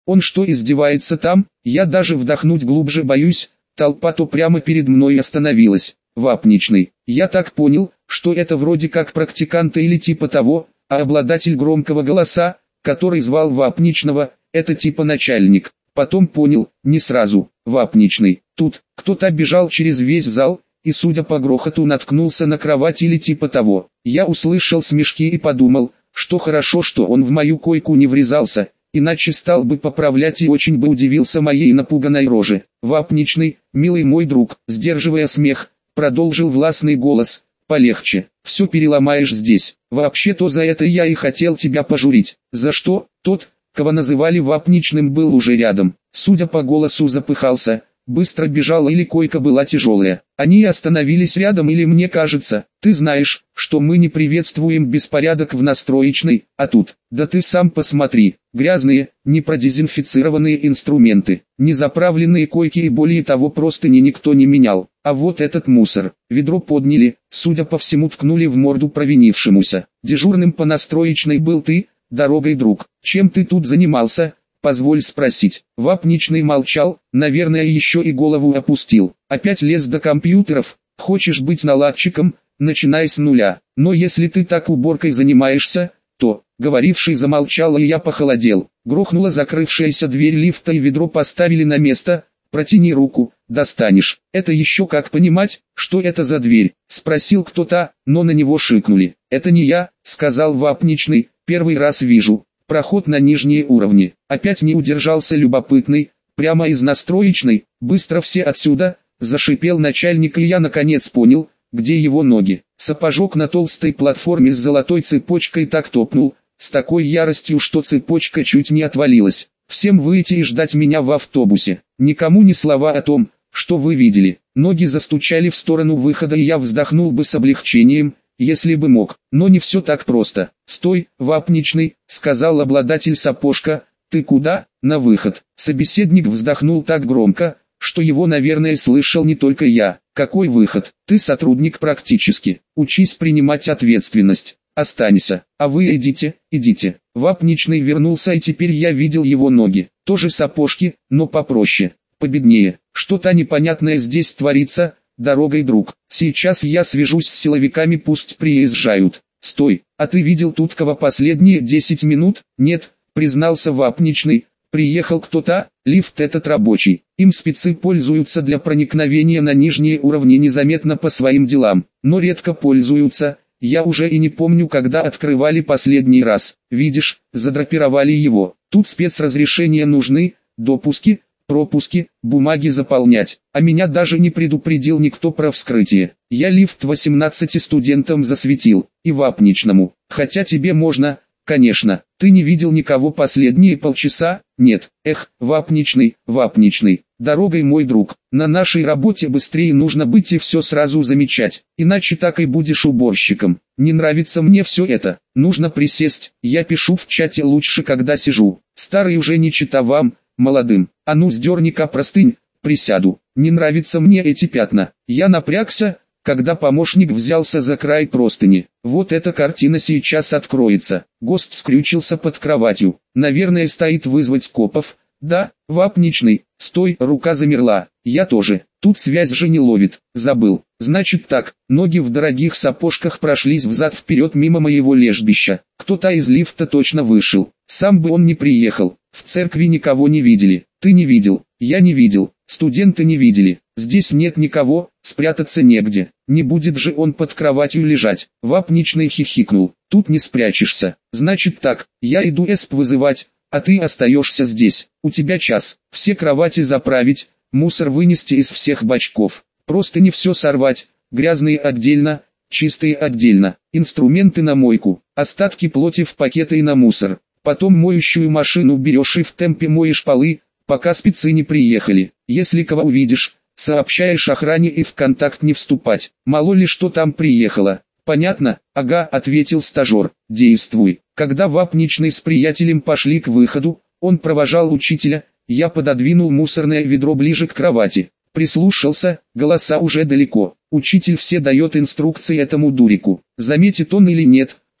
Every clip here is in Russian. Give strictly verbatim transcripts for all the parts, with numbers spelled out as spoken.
Он что, издевается там? Я даже вдохнуть глубже боюсь, толпа то прямо перед мной остановилась. Вапничный. Я так понял, что это вроде как практиканта или типа того, а обладатель громкого голоса, который звал Вапничного, это типа начальник. Потом понял, не сразу, Вапничный. Тут, кто-то бежал через весь зал, и судя по грохоту наткнулся на кровать или типа того. Я услышал смешки и подумал, что хорошо, что он в мою койку не врезался, иначе стал бы поправлять и очень бы удивился моей напуганной роже. Вапничный, милый мой друг, сдерживая смех, продолжил властный голос, полегче, все переломаешь здесь. Вообще-то за это я и хотел тебя пожурить. За что? Тот, кого называли Вапничным, был уже рядом. Судя по голосу, запыхался, быстро бежал или койка была тяжелая. Они остановились рядом или мне кажется, ты знаешь, что мы не приветствуем беспорядок в настроечной, а тут, да ты сам посмотри, грязные, непродезинфицированные инструменты, незаправленные койки и более того простыни никто не менял. А вот этот мусор, ведро подняли, судя по всему ткнули в морду провинившемуся. Дежурным по настроечной был ты, дорогой друг. Чем ты тут занимался? Позволь спросить. Вапничный молчал, наверное еще и голову опустил. Опять лез до компьютеров, хочешь быть наладчиком, начинай с нуля. Но если ты так уборкой занимаешься, то... Говоривший замолчал, и я похолодел. Грохнула закрывшаяся дверь лифта и ведро поставили на место. Протяни руку, достанешь. Это еще как понимать, что это за дверь? Спросил кто-то, но на него шикнули. Это не я, сказал Вапничный, первый раз вижу. Проход на нижние уровни. Опять не удержался любопытный, прямо из настроечной, быстро все отсюда, зашипел начальник, и я наконец понял, где его ноги. Сапожок на толстой платформе с золотой цепочкой так топнул, с такой яростью, что цепочка чуть не отвалилась. Всем выйти и ждать меня в автобусе. Никому ни слова о том, что вы видели. Ноги застучали в сторону выхода, и я вздохнул бы с облегчением, если бы мог. Но не все так просто. «Стой, Вапничный», — сказал обладатель сапожка. «Ты куда?» «На выход». Собеседник вздохнул так громко, что его, наверное, слышал не только я. «Какой выход? Ты сотрудник практически. Учись принимать ответственность. Останься. А вы идите, идите». Вапничный вернулся, и теперь я видел его ноги. Тоже сапожки, но попроще, победнее. Что-то непонятное здесь творится, дорогой друг. Сейчас я свяжусь с силовиками, пусть приезжают. Стой, а ты видел тут кого последние десять минут? Нет, признался Вапничный. Приехал кто-то, лифт этот рабочий. Им спецы пользуются для проникновения на нижние уровни незаметно по своим делам, но редко пользуются. Я уже и не помню, когда открывали последний раз. Видишь, задрапировали его. Тут спецразрешения нужны, допуски, пропуски, бумаги заполнять. А меня даже не предупредил никто про вскрытие. Я лифт восемнадцати студентам засветил, и Вапничному. Хотя тебе можно, конечно. Ты не видел никого последние полчаса? Нет. Эх, Вапничный, Вапничный. Дорогой мой друг, на нашей работе быстрее нужно быть и все сразу замечать, иначе так и будешь уборщиком. Не нравится мне все это, нужно присесть, я пишу в чате лучше, когда сижу. Старый уже не чита вам, молодым. А ну сдерни-ка простынь, присяду. Не нравятся мне эти пятна. Я напрягся, когда помощник взялся за край простыни. Вот эта картина сейчас откроется. Гость скрючился под кроватью. Наверное, стоит вызвать копов. Да, Вапничный, стой, рука замерла. Я тоже. Тут связь же не ловит. Забыл. Значит так, ноги в дорогих сапожках прошлись взад-вперед мимо моего лежбища. Кто-то из лифта точно вышел. Сам бы он не приехал. В церкви никого не видели. Ты не видел. Я не видел. Студенты не видели. Здесь нет никого, спрятаться негде. Не будет же он под кроватью лежать. Вапничный хихикнул. Тут не спрячешься. Значит так, я иду эсп вызывать, а ты остаешься здесь. У тебя час. Все кровати заправить, мусор вынести из всех бачков. Просто не все сорвать, грязные отдельно, чистые отдельно. Инструменты на мойку, остатки плоти в пакеты и на мусор. Потом моющую машину берешь и в темпе моешь полы, пока спецы не приехали. Если кого увидишь, сообщаешь охране и в контакт не вступать. Мало ли что там приехало. Понятно? Ага, ответил стажер. Действуй. Когда Вапничный с приятелем пошли к выходу, он провожал учителя, я пододвинул мусорное ведро ближе к кровати. Прислушался, голоса уже далеко. Учитель все дает инструкции этому дурику. Заметит он или нет,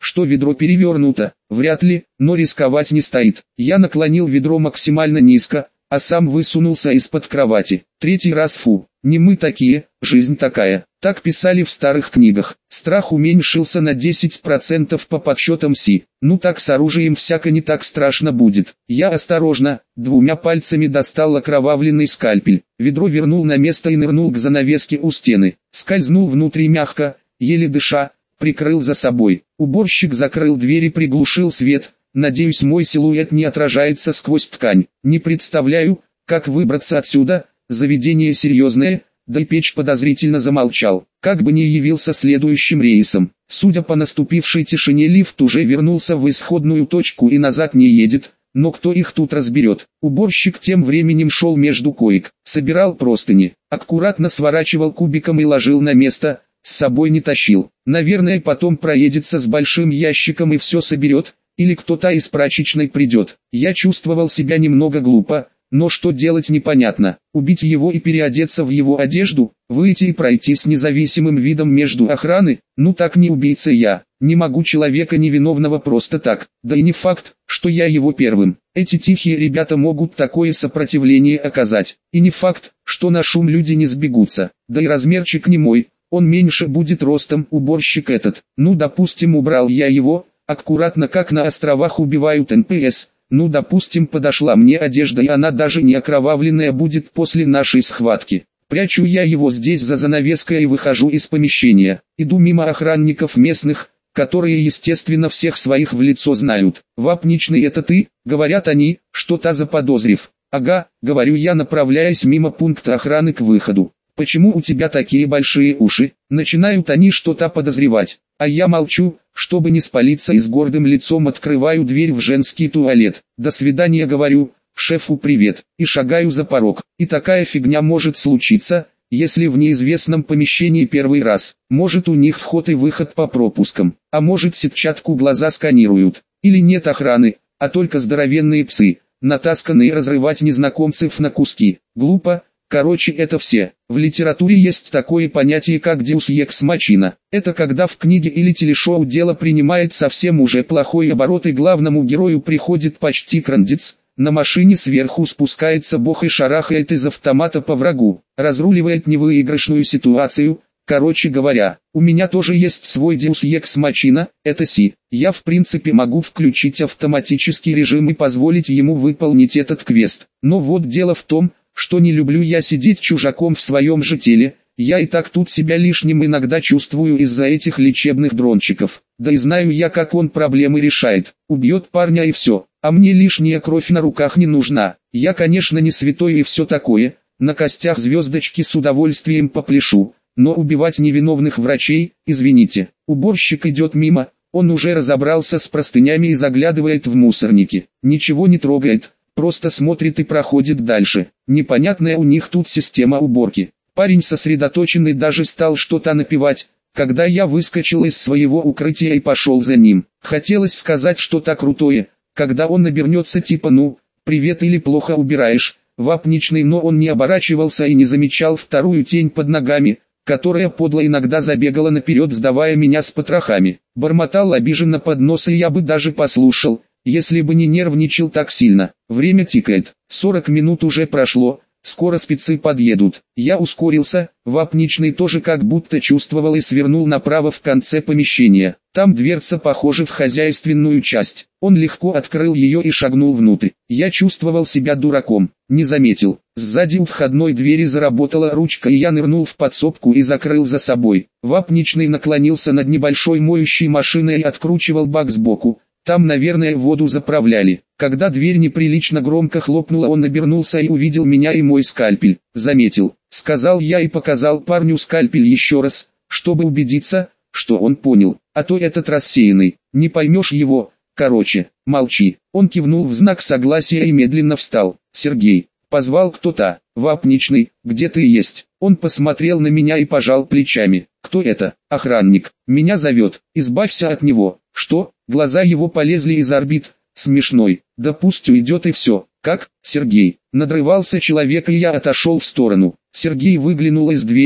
что ведро перевернуто, вряд ли, но рисковать не стоит. Я наклонил ведро максимально низко, а сам высунулся из-под кровати. Третий раз фу, не мы такие, жизнь такая. Так писали в старых книгах. Страх уменьшился на десять процентов по подсчетам Си. Ну так с оружием всяко не так страшно будет. Я осторожно, двумя пальцами достал окровавленный скальпель. Ведро вернул на место и нырнул к занавеске у стены. Скользнул внутрь мягко, еле дыша, прикрыл за собой. Уборщик закрыл дверь и приглушил свет. Надеюсь, мой силуэт не отражается сквозь ткань. Не представляю, как выбраться отсюда. Заведение серьезное. Да и Печь подозрительно замолчал, как бы не явился следующим рейсом. Судя по наступившей тишине, лифт уже вернулся в исходную точку и назад не едет, но кто их тут разберет. Уборщик тем временем шел между коек, собирал простыни, аккуратно сворачивал кубиком и ложил на место, с собой не тащил. Наверное, потом проедется с большим ящиком и все соберет, или кто-то из прачечной придет. Я чувствовал себя немного глупо. Но что делать непонятно, убить его и переодеться в его одежду, выйти и пройти с независимым видом между охраны, ну так не убийца я, не могу человека невиновного просто так, да и не факт, что я его первым. Эти тихие ребята могут такое сопротивление оказать, и не факт, что на шум люди не сбегутся, да и размерчик не мой, он меньше будет ростом, уборщик этот, ну допустим убрал я его, аккуратно как на островах убивают эн пэ эс. Ну допустим, подошла мне одежда и она даже не окровавленная будет после нашей схватки. Прячу я его здесь за занавеской и выхожу из помещения. Иду мимо охранников местных, которые естественно всех своих в лицо знают. «Вапничный, это ты?» — говорят они, что-то заподозрив. «Ага», — говорю я, направляясь мимо пункта охраны к выходу. «Почему у тебя такие большие уши?» Начинают они что-то подозревать. А я молчу, чтобы не спалиться, и с гордым лицом открываю дверь в женский туалет. «До свидания», говорю, шефу привет, и шагаю за порог. И такая фигня может случиться, если в неизвестном помещении первый раз. Может, у них вход и выход по пропускам, а может, сетчатку глаза сканируют. Или нет охраны, а только здоровенные псы, натасканные разрывать незнакомцев на куски. Глупо. Короче, это все. В литературе есть такое понятие, как deus ex machina. Это когда в книге или телешоу дело принимает совсем уже плохой оборот и главному герою приходит почти крандец. На машине сверху спускается бог и шарахает из автомата по врагу, разруливает невыигрышную ситуацию. Короче говоря, у меня тоже есть свой deus ex machina, это Си. Я в принципе могу включить автоматический режим и позволить ему выполнить этот квест. Но вот дело в том, что не люблю я сидеть чужаком в своем же теле, я и так тут себя лишним иногда чувствую из-за этих лечебных дрончиков. Да и знаю я, как он проблемы решает, убьет парня и все, а мне лишняя кровь на руках не нужна. Я, конечно, не святой и все такое, на костях звездочки с удовольствием попляшу, но убивать невиновных врачей, извините. Уборщик идет мимо, он уже разобрался с простынями и заглядывает в мусорники, ничего не трогает. Просто смотрит и проходит дальше. Непонятная у них тут система уборки. Парень сосредоточенный даже стал что-то напевать, когда я выскочил из своего укрытия и пошел за ним. Хотелось сказать что-то крутое, когда он набернется типа «ну, привет» или «плохо убираешь», Вапничный, но он не оборачивался и не замечал вторую тень под ногами, которая подло иногда забегала наперед, сдавая меня с потрохами. Бормотал обиженно под нос, и я бы даже послушал, если бы не нервничал так сильно. Время тикает, сорок минут уже прошло, скоро спецы подъедут. Я ускорился, Вапничный тоже как будто чувствовал и свернул направо в конце помещения. Там дверца, похожа в хозяйственную часть. Он легко открыл ее и шагнул внутрь. Я чувствовал себя дураком, не заметил. Сзади у входной двери заработала ручка, и я нырнул в подсобку и закрыл за собой. Вапничный наклонился над небольшой моющей машиной и откручивал бак сбоку. Там, наверное, воду заправляли. Когда дверь неприлично громко хлопнула, он обернулся и увидел меня и мой скальпель. «Заметил», — сказал я и показал парню скальпель еще раз, чтобы убедиться, что он понял. А то этот рассеянный, не поймешь его. Короче, молчи. Он кивнул в знак согласия и медленно встал. «Сергей», — позвал кто-то. «Вапничный, где ты есть?» Он посмотрел на меня и пожал плечами. «Кто это?» «Охранник. Меня зовет. Избавься от него». «Что?» Глаза его полезли из орбит. «Смешной. Да пусть уйдет и все». «Как?» «Сергей». Надрывался человек, и я отошел в сторону. Сергей выглянул из двери.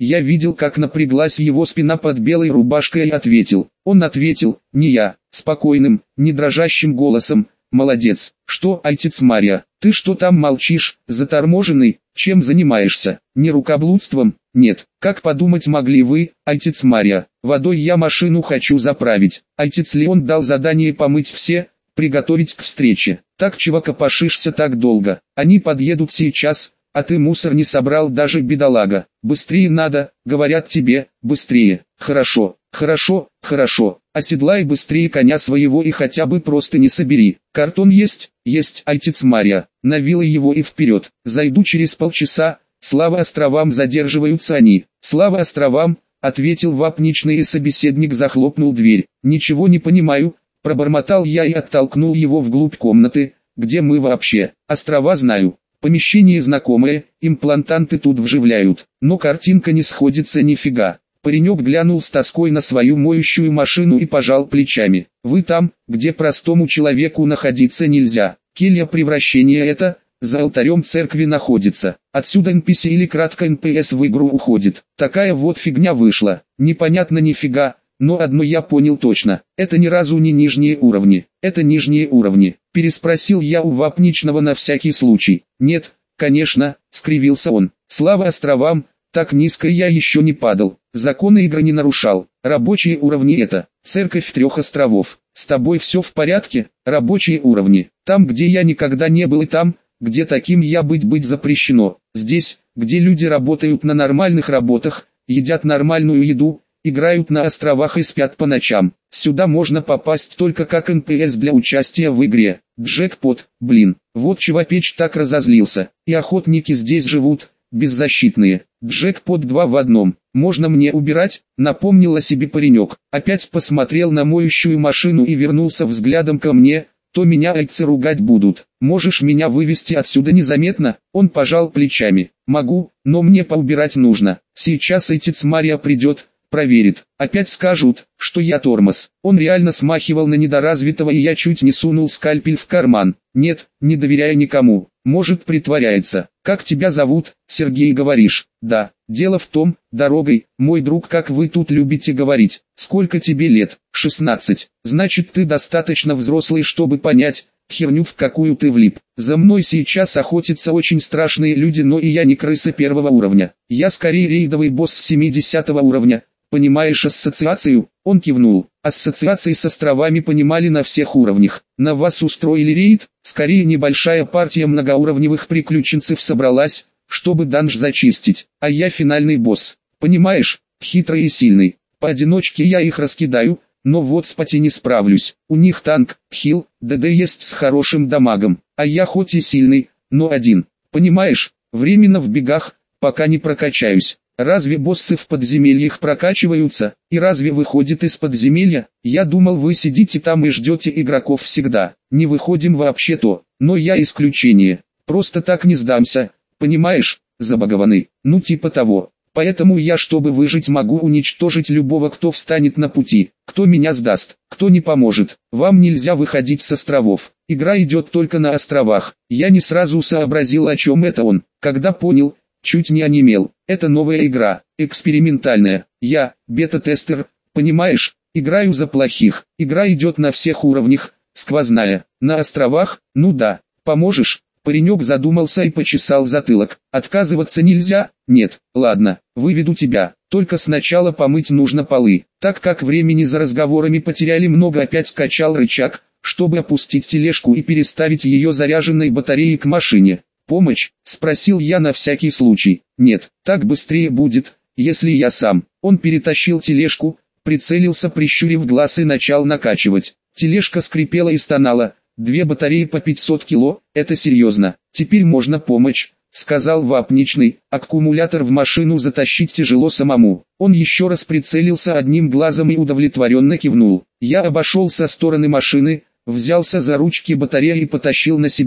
Я видел, как напряглась его спина под белой рубашкой, и ответил. Он ответил, не я, спокойным, не дрожащим голосом. Молодец. Что, отец Марья, ты что там молчишь, заторможенный, чем занимаешься? Не рукоблудством? Нет. Как подумать могли вы, отец Марья? Водой я машину хочу заправить. Отец Леон дал задание помыть все, приготовить к встрече. Так чего копошишься так долго? Они подъедут сейчас, а ты мусор не собрал даже, бедолага. Быстрее надо, говорят тебе, быстрее. Хорошо, хорошо, хорошо. Оседлай быстрее коня своего и хотя бы просто не собери. Картон есть? Есть, отец Марья. Навила его и вперед. Зайду через полчаса. Слава островам, задерживаются они. Слава островам, ответил вапничный, и собеседник захлопнул дверь. Ничего не понимаю, пробормотал я и оттолкнул его вглубь комнаты. Где мы вообще? Острова знаю. Помещение знакомое, имплантанты тут вживляют. Но картинка не сходится нифига. Паренек глянул с тоской на свою моющую машину и пожал плечами. Вы там, где простому человеку находиться нельзя. Келья превращения это, за алтарем церкви находится. Отсюда эн пи си или кратко эн пи эс в игру уходит. Такая вот фигня вышла. Непонятно нифига, но одно я понял точно. Это ни разу не нижние уровни. Это нижние уровни. Переспросил я у вапничного на всякий случай. Нет, конечно, скривился он. Слава островам, так низко я еще не падал. Законы игры не нарушал. Рабочие уровни это. Церковь трех островов. С тобой все в порядке? Рабочие уровни. Там, где я никогда не был, и там, где таким я быть быть запрещено. Здесь, где люди работают на нормальных работах, едят нормальную еду, играют на островах и спят по ночам. Сюда можно попасть только как эн пи эс для участия в игре. Джекпот, блин. Вот чего Печь так разозлился. И охотники здесь живут, беззащитные. Джекпот два в одном. Можно мне убирать? Напомнил о себе паренек. Опять посмотрел на моющую машину и вернулся взглядом ко мне. То меня айцы ругать будут. Можешь меня вывести отсюда незаметно? Он пожал плечами. Могу, но мне поубирать нужно. Сейчас отец Марья придет, проверит. Опять скажут, что я тормоз. Он реально смахивал на недоразвитого, и я чуть не сунул скальпель в карман. Нет, не доверяя никому. Может, притворяется. Как тебя зовут, Сергей, говоришь? Да. Дело в том, дорогой, мой друг, как вы тут любите говорить. Сколько тебе лет? шестнадцать. Значит, ты достаточно взрослый, чтобы понять, херню в какую ты влип. За мной сейчас охотятся очень страшные люди, но и я не крыса первого уровня. Я скорее рейдовый босс семидесятого уровня. Понимаешь ассоциацию? Он кивнул. Ассоциации с островами понимали на всех уровнях. На вас устроили рейд? Скорее небольшая партия многоуровневых приключенцев собралась, чтобы данж зачистить. А я финальный босс. Понимаешь? Хитрый и сильный. Поодиночке я их раскидаю, но вот с пати не справлюсь. У них танк, хил, ДД есть с хорошим дамагом. А я хоть и сильный, но один. Понимаешь? Временно в бегах, пока не прокачаюсь. Разве боссы в подземельях прокачиваются? И разве выходит из подземелья? Я думал, вы сидите там и ждете игроков всегда. Не выходим вообще-то. Но я исключение. Просто так не сдамся. Понимаешь, забагованный. Ну типа того. Поэтому я, чтобы выжить, могу уничтожить любого, кто встанет на пути. Кто меня сдаст, кто не поможет. Вам нельзя выходить с островов. Игра идет только на островах. Я не сразу сообразил, о чем это он. Когда понял, чуть не онемел. Это новая игра, экспериментальная. Я, бета-тестер, понимаешь, играю за плохих. Игра идет на всех уровнях, сквозная. На островах, ну да. Поможешь? Паренек задумался и почесал затылок. Отказываться нельзя? Нет. Ладно, выведу тебя. Только сначала помыть нужно полы. Так как времени за разговорами потеряли много, опять качал рычаг, чтобы опустить тележку и переставить ее заряженной батареей к машине. «Помощь?» – спросил я на всякий случай. «Нет, так быстрее будет, если я сам». Он перетащил тележку, прицелился, прищурив глаз, и начал накачивать. Тележка скрипела и стонала. Две батареи по пятьсот кило, это серьезно. Теперь можно помочь, сказал вапничный. Аккумулятор в машину затащить тяжело самому. Он еще раз прицелился одним глазом и удовлетворенно кивнул. Я обошел со стороны машины, взялся за ручки батареи и потащил на себя.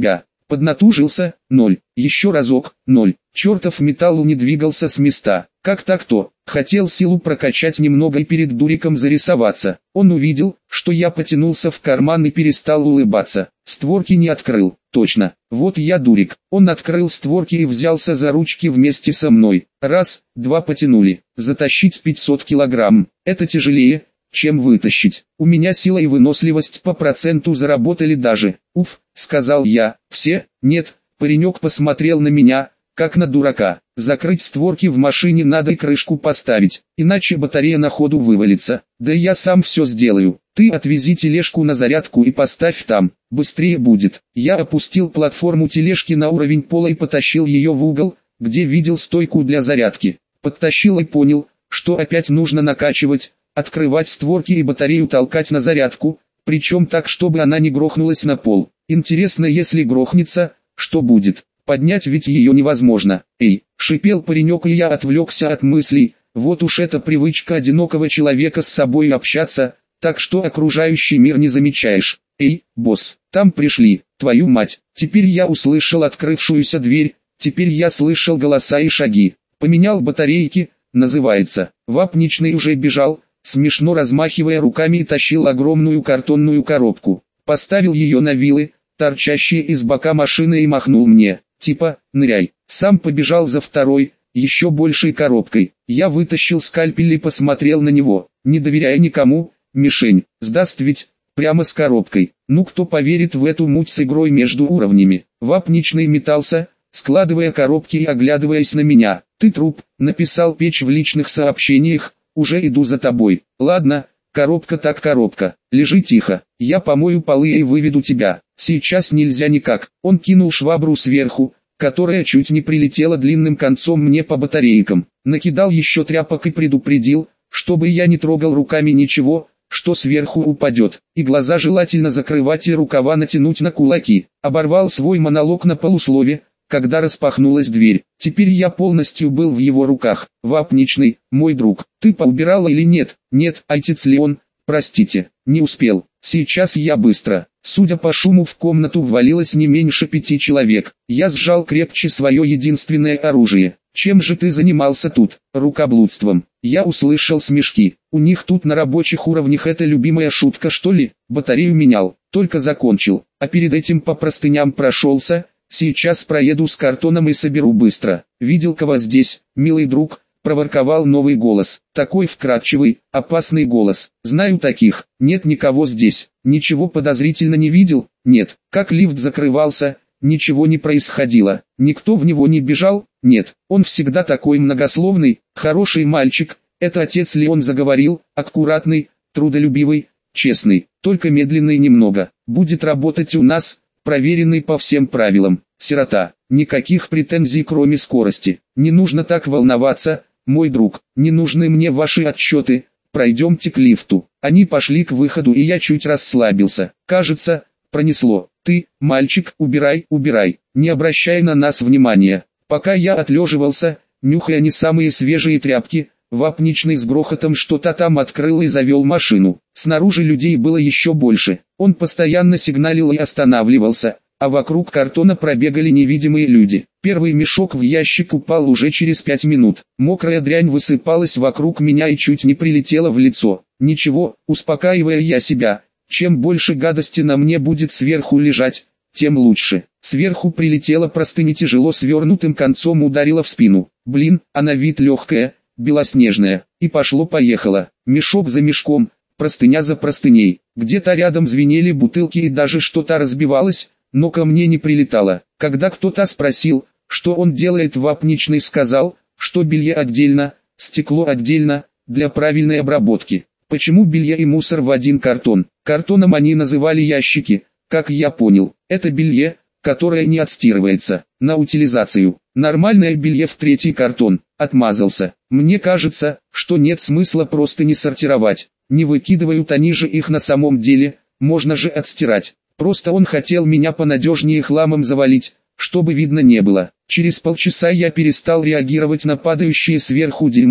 Поднатужился, ноль. Еще разок, ноль. Чертов металл не двигался с места. Как так-то? Хотел силу прокачать немного и перед дуриком зарисоваться. Он увидел, что я потянулся в карман и перестал улыбаться. Створки не открыл. Точно. Вот я дурик. Он открыл створки и взялся за ручки вместе со мной. Раз, два потянули. Затащить пятьсот килограмм. Это тяжелее, чем вытащить. У меня сила и выносливость по проценту заработали даже. Уф, сказал я. Все? Нет. Паренек посмотрел на меня, как на дурака. Закрыть створки в машине надо и крышку поставить, иначе батарея на ходу вывалится. Да я сам все сделаю. Ты отвези тележку на зарядку и поставь там, быстрее будет. Я опустил платформу тележки на уровень пола и потащил ее в угол, где видел стойку для зарядки. Подтащил и понял, что опять нужно накачивать, открывать створки и батарею толкать на зарядку, причем так, чтобы она не грохнулась на пол. Интересно, если грохнется, что будет? Поднять ведь ее невозможно. Эй, шипел паренек, и я отвлекся от мыслей. Вот уж эта привычка одинокого человека с собой общаться, так что окружающий мир не замечаешь. Эй, босс, там пришли, твою мать. Теперь я услышал открывшуюся дверь, теперь я слышал голоса и шаги. Поменял батарейки, называется. Вапничный уже бежал, смешно размахивая руками, и тащил огромную картонную коробку. Поставил ее на вилы, торчащие из бока машины, и махнул мне. Типа, ныряй. Сам побежал за второй, еще большей коробкой. Я вытащил скальпель и посмотрел на него, не доверяя никому. Мишень, сдаст ведь, прямо с коробкой. Ну кто поверит в эту муть с игрой между уровнями? Вапничный метался, складывая коробки и оглядываясь на меня. Ты труп, написал Печь в личных сообщениях, уже иду за тобой. Ладно, коробка так коробка, лежи тихо, я помою полы и выведу тебя. Сейчас нельзя никак. Он кинул швабру сверху, которая чуть не прилетела длинным концом мне по батарейкам. Накидал еще тряпок и предупредил, чтобы я не трогал руками ничего, что сверху упадет. И глаза желательно закрывать, и рукава натянуть на кулаки. Оборвал свой монолог на полуслове, когда распахнулась дверь. Теперь я полностью был в его руках. Вапничный, мой друг, ты поубирал или нет? Нет, отец Леон, простите, не успел. Сейчас я быстро. Судя по шуму, в комнату ввалилось не меньше пяти человек. Я сжал крепче свое единственное оружие. Чем же ты занимался тут? Рукоблудством. Я услышал смешки. У них тут на рабочих уровнях это любимая шутка, что ли? Батарею менял, только закончил. А перед этим по простыням прошелся. Сейчас проеду с картоном и соберу быстро. Видел кого здесь, милый друг? Проворковал новый голос. Такой вкрадчивый, опасный голос. Знаю таких. Нет никого здесь. Ничего подозрительно не видел? Нет. Как лифт закрывался? Ничего не происходило. Никто в него не бежал? Нет. Он всегда такой многословный, хороший мальчик. Это отец Леон заговорил, аккуратный, трудолюбивый, честный, только медленный немного. Будет работать у нас, проверенный по всем правилам. Сирота. Никаких претензий, кроме скорости. Не нужно так волноваться, мой друг. Не нужны мне ваши отчеты. Пройдемте к лифту. Они пошли к выходу, и я чуть расслабился. Кажется, пронесло. Ты, мальчик, убирай, убирай. Не обращай на нас внимания. Пока я отлеживался, нюхая не самые свежие тряпки, Вапничный с грохотом что-то там открыл и завел машину. Снаружи людей было еще больше. Он постоянно сигналил и останавливался, а вокруг картона пробегали невидимые люди. Первый мешок в ящик упал уже через пять минут. Мокрая дрянь высыпалась вокруг меня и чуть не прилетела в лицо. Ничего, успокаивая я себя, чем больше гадости на мне будет сверху лежать, тем лучше. Сверху прилетела простыня, тяжело свернутым концом ударила в спину. Блин, а на вид легкая, белоснежная. И пошло-поехало. Мешок за мешком, простыня за простыней. Где-то рядом звенели бутылки и даже что-то разбивалось, но ко мне не прилетало. Когда кто-то спросил, что он делает, Вапничный сказал, что белье отдельно, стекло отдельно, для правильной обработки. Почему белье и мусор в один картон? Картоном они называли ящики, как я понял. Это белье, которое не отстирывается, на утилизацию. Нормальное белье в третий картон. Отмазался. Мне кажется, что нет смысла просто не сортировать. Не выкидывают они же их на самом деле, можно же отстирать. Просто он хотел меня понадежнее хламом завалить, чтобы видно не было. Через полчаса я перестал реагировать на падающее сверху дерьмо,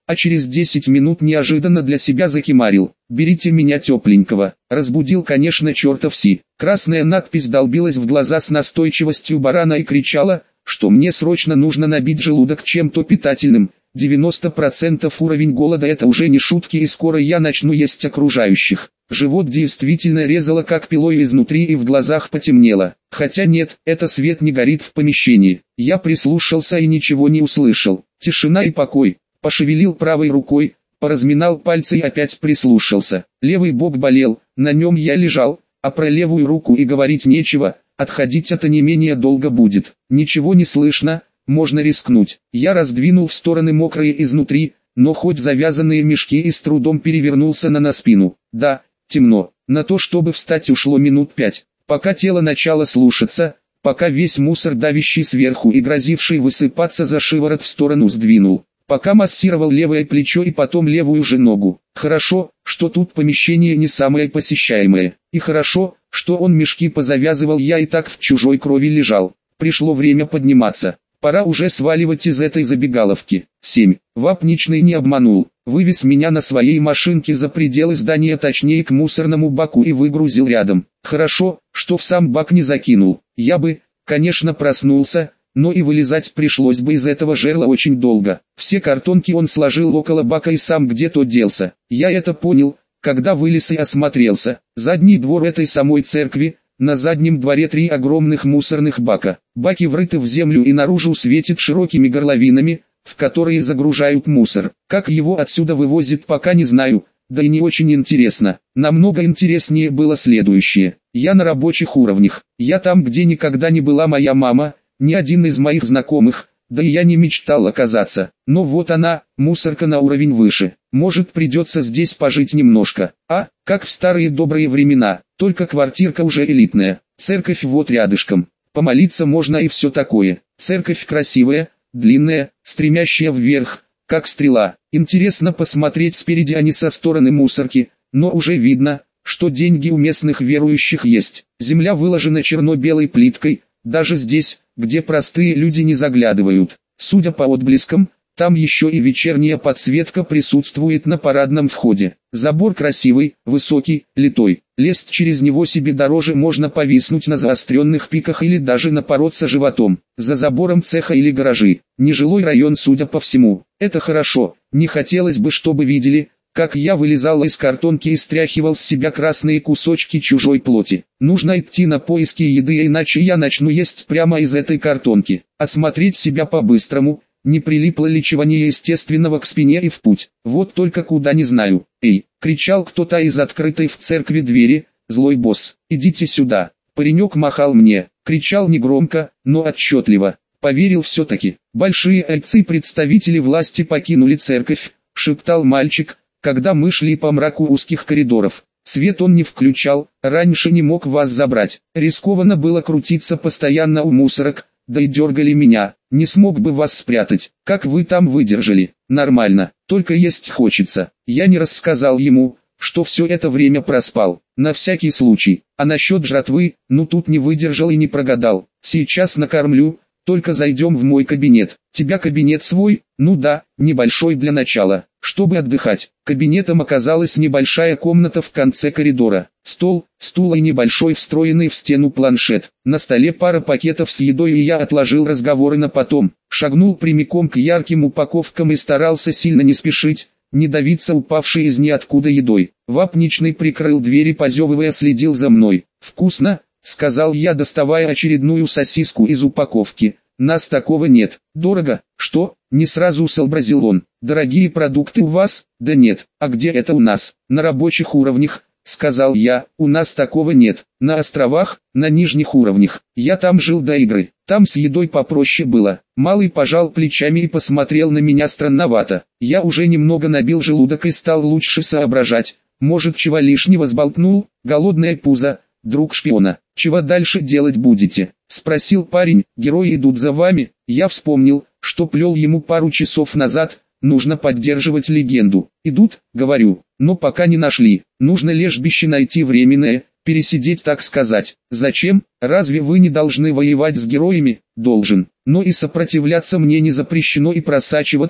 а через десять минут неожиданно для себя закимарил: «Берите меня тепленького». Разбудил, конечно, чертов Си. Красная надпись долбилась в глаза с настойчивостью барана и кричала, что мне срочно нужно набить желудок чем-то питательным. девяносто процентов уровень голода — это уже не шутки, и скоро я начну есть окружающих. Живот действительно резало как пилой изнутри, и в глазах потемнело. Хотя нет, это свет не горит в помещении. Я прислушался и ничего не услышал. Тишина и покой. Пошевелил правой рукой, поразминал пальцы и опять прислушался. Левый бок болел, на нем я лежал, а про левую руку и говорить нечего, отходить это не менее долго будет. Ничего не слышно, можно рискнуть. Я раздвинул в стороны мокрые изнутри, но хоть завязанные мешки, и с трудом перевернулся на на спину. Да, темно. На то, чтобы встать, ушло минут пять. Пока тело начало слушаться, пока весь мусор, давящий сверху и грозивший высыпаться за шиворот, в сторону сдвинул. Пока массировал левое плечо и потом левую же ногу. Хорошо, что тут помещение не самое посещаемое. И хорошо, что он мешки позавязывал, я и так в чужой крови лежал. Пришло время подниматься. Пора уже сваливать из этой забегаловки. семь. Вапничный не обманул. Вывез меня на своей машинке за пределы здания, точнее к мусорному баку, и выгрузил рядом. Хорошо, что в сам бак не закинул. Я бы, конечно, проснулся, но и вылезать пришлось бы из этого жерла очень долго. Все картонки он сложил около бака и сам где-то делся. Я это понял, когда вылез и осмотрелся. Задний двор этой самой церкви. На заднем дворе три огромных мусорных бака. Баки врыты в землю и наружу светят широкими горловинами, в которые загружают мусор. Как его отсюда вывозят, пока не знаю, да и не очень интересно. Намного интереснее было следующее. Я на рабочих уровнях. Я там, где никогда не была моя мама, ни один из моих знакомых, да и я не мечтал оказаться. Но вот она, мусорка, на уровень выше. Может, придется здесь пожить немножко. А, как в старые добрые времена, только квартирка уже элитная. Церковь вот рядышком. Помолиться можно и все такое. Церковь красивая, длинная, стремящая вверх, как стрела. Интересно посмотреть спереди, а не со стороны мусорки, но уже видно, что деньги у местных верующих есть. Земля выложена черно-белой плиткой, даже здесь, где простые люди не заглядывают. Судя по отблескам, там еще и вечерняя подсветка присутствует на парадном входе. Забор красивый, высокий, литой. Лезть через него себе дороже, можно повиснуть на заостренных пиках или даже напороться животом. За забором цеха или гаражи. Нежилой район, судя по всему. Это хорошо. Не хотелось бы, чтобы видели, как я вылезал из картонки и стряхивал с себя красные кусочки чужой плоти. Нужно идти на поиски еды, иначе я начну есть прямо из этой картонки. Осмотреть себя по-быстрому, не прилипло ли чего неестественного к спине, и в путь. Вот только куда, не знаю. «Эй!» — кричал кто-то из открытой в церкви двери. «Злой босс, идите сюда!» Паренек махал мне, кричал негромко, но отчетливо. Поверил все-таки. «Большие отцы, представители власти, покинули церковь», — шептал мальчик, когда мы шли по мраку узких коридоров. Свет он не включал, раньше не мог вас забрать. Рискованно было крутиться постоянно у мусорок, да и дергали меня. Не смог бы вас спрятать. Как вы там выдержали? Нормально, только есть хочется. Я не рассказал ему, что все это время проспал. На всякий случай. А насчет жратвы, ну тут не выдержал и не прогадал. Сейчас накормлю. Только зайдем в мой кабинет. Тебя кабинет свой? Ну да, небольшой для начала, чтобы отдыхать. Кабинетом оказалась небольшая комната в конце коридора. Стол, стул и небольшой встроенный в стену планшет. На столе пара пакетов с едой, и я отложил разговоры на потом. Шагнул прямиком к ярким упаковкам и старался сильно не спешить, не давиться упавшей из ниоткуда едой. Вапничный прикрыл дверь и, позевывая, следил за мной. «Вкусно», — сказал я, доставая очередную сосиску из упаковки. «Нас такого нет». «Дорого?» «Что?» — не сразу сообразил он. «Дорогие продукты у вас?» «Да нет». «А где это у нас?» «На рабочих уровнях», — сказал я. «У нас такого нет. На островах, на нижних уровнях. Я там жил до игры. Там с едой попроще было». Малый пожал плечами и посмотрел на меня странновато. Я уже немного набил желудок и стал лучше соображать. Может, чего лишнего сболтнул? Голодное пузо. Друг шпиона. «Чего дальше делать будете?» — спросил парень. «Герои идут за вами». Я вспомнил, что плел ему пару часов назад. Нужно поддерживать легенду. «Идут», — говорю, — «но пока не нашли. Нужно лежбище найти временное, пересидеть, так сказать». «Зачем? Разве вы не должны воевать с героями?» «Должен. Но и сопротивляться мне не запрещено, и просачиваться,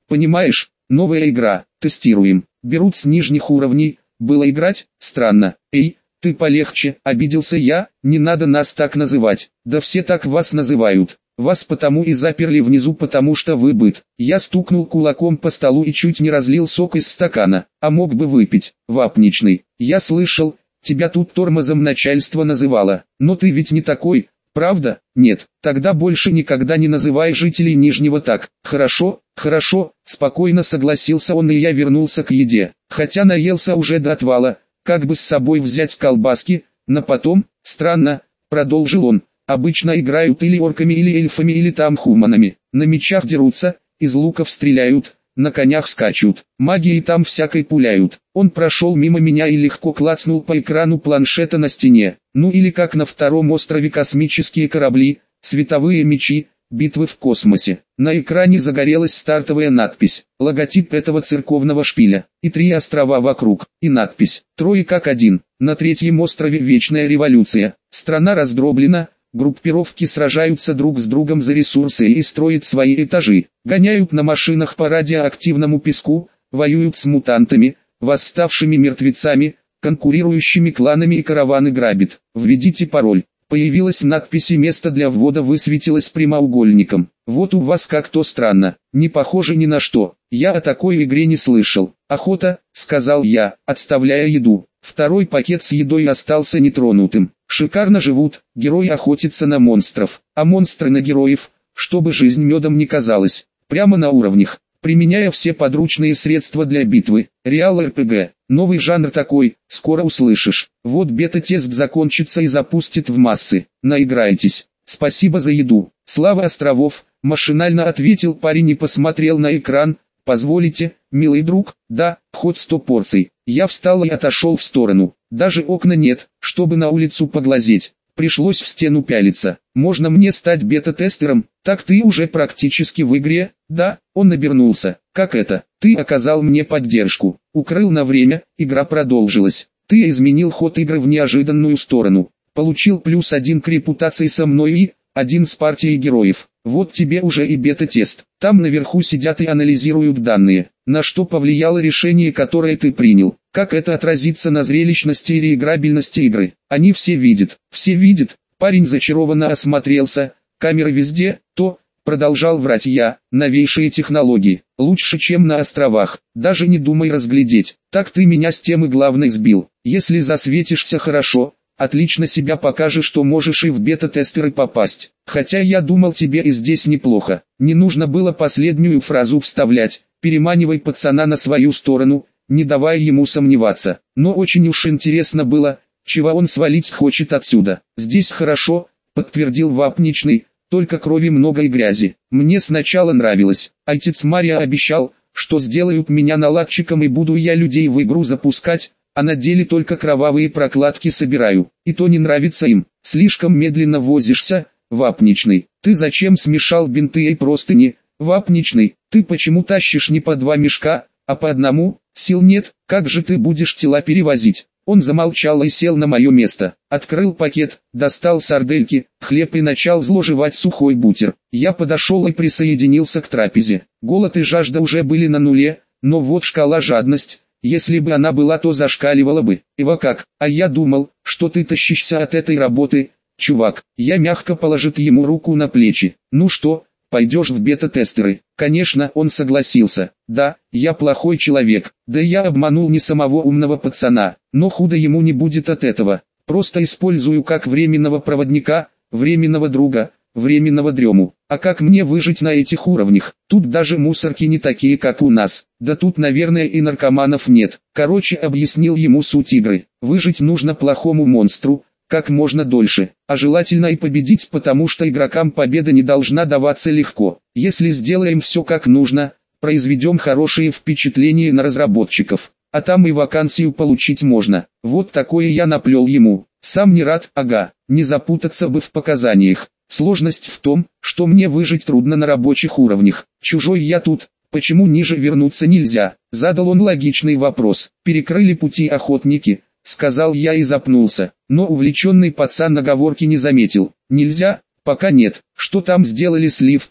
Понимаешь, новая игра, тестируем, берут с нижних уровней, было играть, странно. Эй, ты полегче, обиделся я, не надо нас так называть, да все так вас называют. Вас потому и заперли внизу, потому что вы быт. Я стукнул кулаком по столу и чуть не разлил сок из стакана, а мог бы выпить. Вапничный, я слышал, тебя тут тормозом начальство называло, но ты ведь не такой, правда? Нет, тогда больше никогда не называй жителей Нижнего так. Хорошо, хорошо, спокойно согласился он, и я вернулся к еде, хотя наелся уже до отвала, как бы с собой взять колбаски, на потом, странно, продолжил он. Обычно играют или орками, или эльфами, или там хуманами. На мечах дерутся, из луков стреляют, на конях скачут, магией там всякой пуляют. Он прошел мимо меня и легко клацнул по экрану планшета на стене. Ну или как на втором острове космические корабли, световые мечи, битвы в космосе. На экране загорелась стартовая надпись, логотип этого церковного шпиля, и три острова вокруг, и надпись «Трое как один». На третьем острове вечная революция, страна раздроблена. Группировки сражаются друг с другом за ресурсы и строят свои этажи, гоняют на машинах по радиоактивному песку, воюют с мутантами, восставшими мертвецами, конкурирующими кланами и караваны грабит. Введите пароль. Появилась надпись и место для ввода высветилось прямоугольником. Вот у вас как-то странно, не похоже ни на что. Я о такой игре не слышал. Охота, сказал я, отставляя еду. Второй пакет с едой остался нетронутым. Шикарно живут, герои охотятся на монстров, а монстры на героев, чтобы жизнь медом не казалась. Прямо на уровнях, применяя все подручные средства для битвы. Реал эр пи джи, новый жанр такой, скоро услышишь. Вот бета-тест закончится и запустит в массы. Наиграйтесь. Спасибо за еду. Слава островов, машинально ответил парень и посмотрел на экран. Позволите, милый друг? Да, хоть сто порций. Я встал и отошел в сторону. Даже окна нет, чтобы на улицу поглазеть. Пришлось в стену пялиться. Можно мне стать бета-тестером? Так ты уже практически в игре? Да, он обернулся. Как это? Ты оказал мне поддержку. Укрыл на время, игра продолжилась. Ты изменил ход игры в неожиданную сторону. Получил плюс один к репутации со мной и один с партией героев. Вот тебе уже и бета-тест. Там наверху сидят и анализируют данные. На что повлияло решение, которое ты принял. Как это отразится на зрелищности и реиграбельности игры. Они все видят. Все видят. Парень зачарованно осмотрелся. Камеры везде. То, продолжал врать я, новейшие технологии. Лучше, чем на островах. Даже не думай разглядеть. Так ты меня с темы главной сбил. Если засветишься хорошо, отлично себя покажешь, что можешь и в бета-тестеры попасть. Хотя я думал, тебе и здесь неплохо. Не нужно было последнюю фразу вставлять. Переманивай пацана на свою сторону, не давая ему сомневаться. Но очень уж интересно было, чего он свалить хочет отсюда. Здесь хорошо, подтвердил Вапничный, только крови много и грязи. Мне сначала нравилось. Отец Мария обещал, что сделают меня наладчиком и буду я людей в игру запускать, а на деле только кровавые прокладки собираю. И то не нравится им. Слишком медленно возишься, Вапничный. Ты зачем смешал бинты и простыни? Вапничный, ты почему тащишь не по два мешка, а по одному? Сил нет, как же ты будешь тела перевозить? Он замолчал и сел на мое место. Открыл пакет, достал сардельки, хлеб и начал зло жевать сухой бутер. Я подошел и присоединился к трапезе. Голод и жажда уже были на нуле, но вот шкала жадность. Если бы она была, то зашкаливала бы. Ива как, а я думал, что ты тащишься от этой работы, чувак. Я мягко положил ему руку на плечи. Ну что, пойдешь в бета-тестеры? Конечно, он согласился. Да, я плохой человек. Да я обманул не самого умного пацана. Но худо ему не будет от этого. Просто использую как временного проводника, временного друга, временного дрему. А как мне выжить на этих уровнях? Тут даже мусорки не такие, как у нас. Да тут, наверное, и наркоманов нет. Короче, объяснил ему суть игры. Выжить нужно плохому монстру как можно дольше, а желательно и победить, потому что игрокам победа не должна даваться легко. Если сделаем все как нужно, произведем хорошие впечатления на разработчиков, а там и вакансию получить можно. Вот такое я наплел ему. Сам не рад, ага, не запутаться бы в показаниях. Сложность в том, что мне выжить трудно на рабочих уровнях. Чужой я тут, почему ниже вернуться нельзя? Задал он логичный вопрос. Перекрыли пути охотники, сказал я и запнулся, но увлеченный пацан оговорки не заметил. Нельзя, пока нет. Что там сделали с лифтом?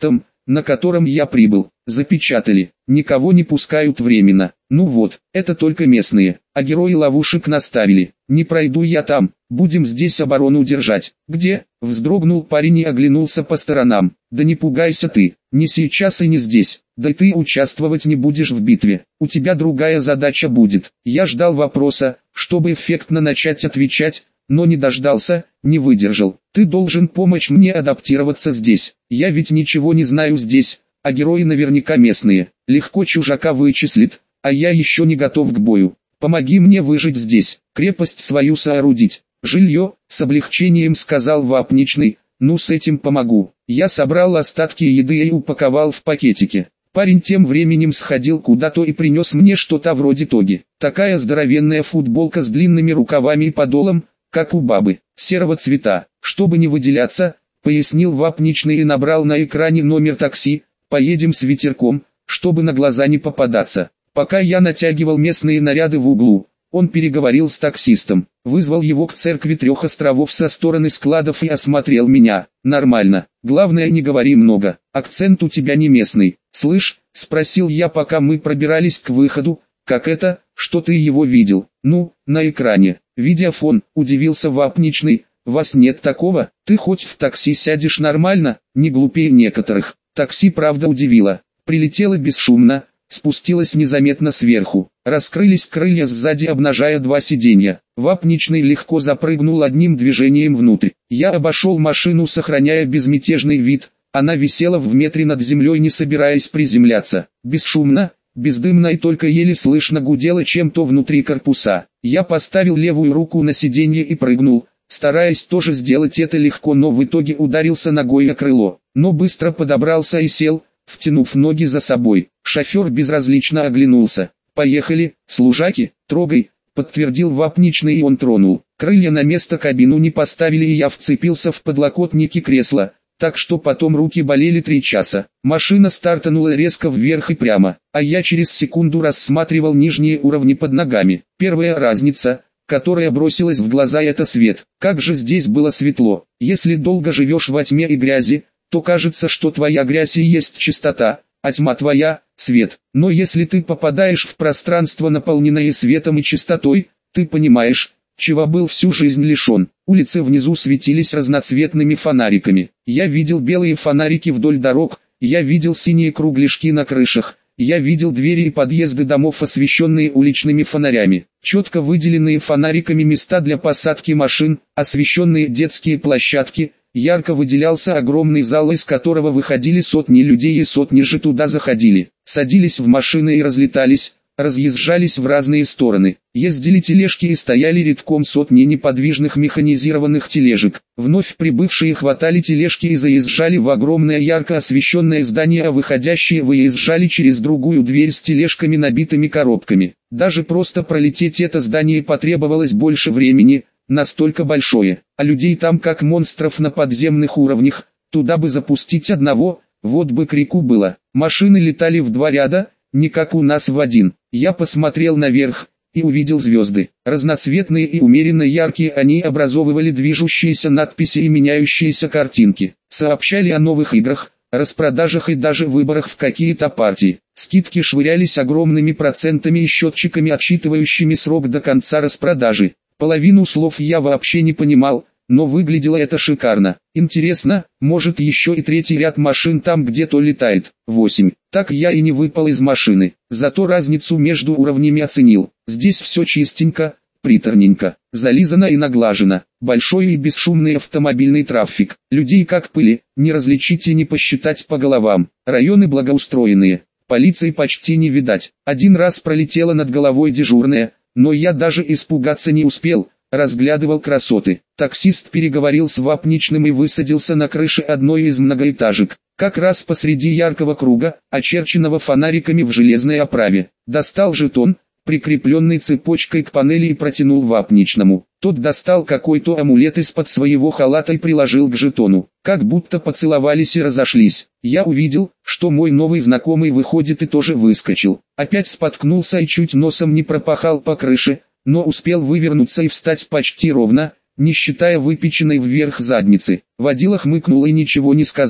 на котором я прибыл, запечатали. Никого не пускают временно. Ну вот, это только местные, а герои ловушек наставили. Не пройду я там, будем здесь оборону держать. Где? Вздрогнул парень и оглянулся по сторонам. Да не пугайся ты, не сейчас и не здесь. Да ты участвовать не будешь в битве, у тебя другая задача будет. Я ждал вопроса, чтобы эффектно начать отвечать, но не дождался, не выдержал. Ты должен помочь мне адаптироваться здесь. Я ведь ничего не знаю здесь, а герои наверняка местные. Легко чужака вычислит, а я еще не готов к бою. Помоги мне выжить здесь, крепость свою соорудить. Жилье, с облегчением сказал Вапничный. Ну с этим помогу. Я собрал остатки еды и упаковал в пакетики. Парень тем временем сходил куда-то и принес мне что-то вроде тоги. Такая здоровенная футболка с длинными рукавами и подолом, как у бабы, серого цвета. Чтобы не выделяться, пояснил Вапничный и набрал на экране номер такси. Поедем с ветерком, чтобы на глаза не попадаться. Пока я натягивал местные наряды в углу, он переговорил с таксистом, вызвал его к церкви трех островов со стороны складов и осмотрел меня. Нормально, главное не говори много, акцент у тебя не местный. Слышь, спросил я, пока мы пробирались к выходу, как это, что ты его видел? Ну, на экране, видеофон, удивился Вапничный. Вас нет такого? Ты хоть в такси сядешь нормально, не глупее некоторых. Такси правда удивило, прилетело бесшумно, спустилась незаметно сверху, раскрылись крылья сзади, обнажая два сиденья. Вапничный легко запрыгнул одним движением внутрь. Я обошел машину, сохраняя безмятежный вид. Она висела в метре над землей, не собираясь приземляться. Бесшумно, бездымно и только еле слышно гудело чем-то внутри корпуса. Я поставил левую руку на сиденье и прыгнул, стараясь тоже сделать это легко, но в итоге ударился ногой о крыло. Но быстро подобрался и сел, втянув ноги за собой. Шофер безразлично оглянулся. «Поехали, служаки, трогай», — подтвердил Вапничный, и он тронул. Крылья на место, кабину не поставили, и я вцепился в подлокотники кресла, так что потом руки болели три часа. Машина стартанула резко вверх и прямо, а я через секунду рассматривал нижние уровни под ногами. Первая разница, которая бросилась в глаза, это свет. Как же здесь было светло. Если долго живешь во тьме и грязи, то кажется, что твоя грязь и есть чистота, а тьма твоя – свет. Но если ты попадаешь в пространство, наполненное светом и чистотой, ты понимаешь, чего был всю жизнь лишен. Улицы внизу светились разноцветными фонариками. Я видел белые фонарики вдоль дорог, я видел синие кругляшки на крышах, я видел двери и подъезды домов, освещенные уличными фонарями, четко выделенные фонариками места для посадки машин, освещенные детские площадки. Ярко выделялся огромный зал, из которого выходили сотни людей, и сотни же туда заходили, садились в машины и разлетались, разъезжались в разные стороны. Ездили тележки и стояли редком сотни неподвижных механизированных тележек. Вновь прибывшие хватали тележки и заезжали в огромное ярко освещенное здание, а выходящие выезжали через другую дверь с тележками, набитыми коробками. Даже просто пролететь это здание потребовалось больше времени, настолько большое, а людей там как монстров на подземных уровнях. Туда бы запустить одного, вот бы крику было. Машины летали в два ряда, не как у нас в один. Я посмотрел наверх и увидел звезды. Разноцветные и умеренно яркие, они образовывали движущиеся надписи и меняющиеся картинки. Сообщали о новых играх, распродажах и даже выборах в какие-то партии. Скидки швырялись огромными процентами и счетчиками, отсчитывающими срок до конца распродажи. Половину слов я вообще не понимал, но выглядело это шикарно. Интересно, может еще и третий ряд машин там где-то летает. восемь. Так я и не выпал из машины. Зато разницу между уровнями оценил. Здесь все чистенько, приторненько, зализано и наглажено. Большой и бесшумный автомобильный трафик. Людей как пыли, не различить и не посчитать по головам. Районы благоустроенные. Полиции почти не видать. Один раз пролетела над головой дежурная, но я даже испугаться не успел, разглядывал красоты. Таксист переговорил с Вапничным и высадился на крыше одной из многоэтажек, как раз посреди яркого круга, очерченного фонариками в железной оправе. Достал жетон, прикрепленный цепочкой к панели, и протянул Вапничному. Тот достал какой-то амулет из-под своего халата и приложил к жетону. Как будто поцеловались и разошлись. Я увидел, что мой новый знакомый выходит, и тоже выскочил. Опять споткнулся и чуть носом не пропахал по крыше, но успел вывернуться и встать почти ровно, не считая выпеченной вверх задницы. Водила хмыкнул и ничего не сказал.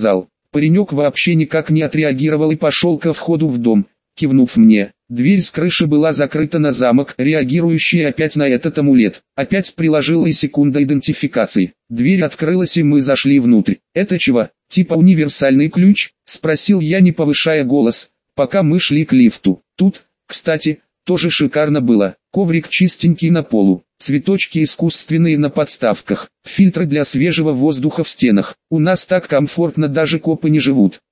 Паренек вообще никак не отреагировал и пошел ко входу в дом, кивнув мне. Дверь с крыши была закрыта на замок, реагирующий опять на этот амулет. Опять приложила и секунда идентификации. Дверь открылась и мы зашли внутрь. «Это чего, типа универсальный ключ?» – спросил я, не повышая голос, пока мы шли к лифту. Тут, кстати, тоже шикарно было. Коврик чистенький на полу, цветочки искусственные на подставках, фильтры для свежего воздуха в стенах. У нас так комфортно даже копы не живут.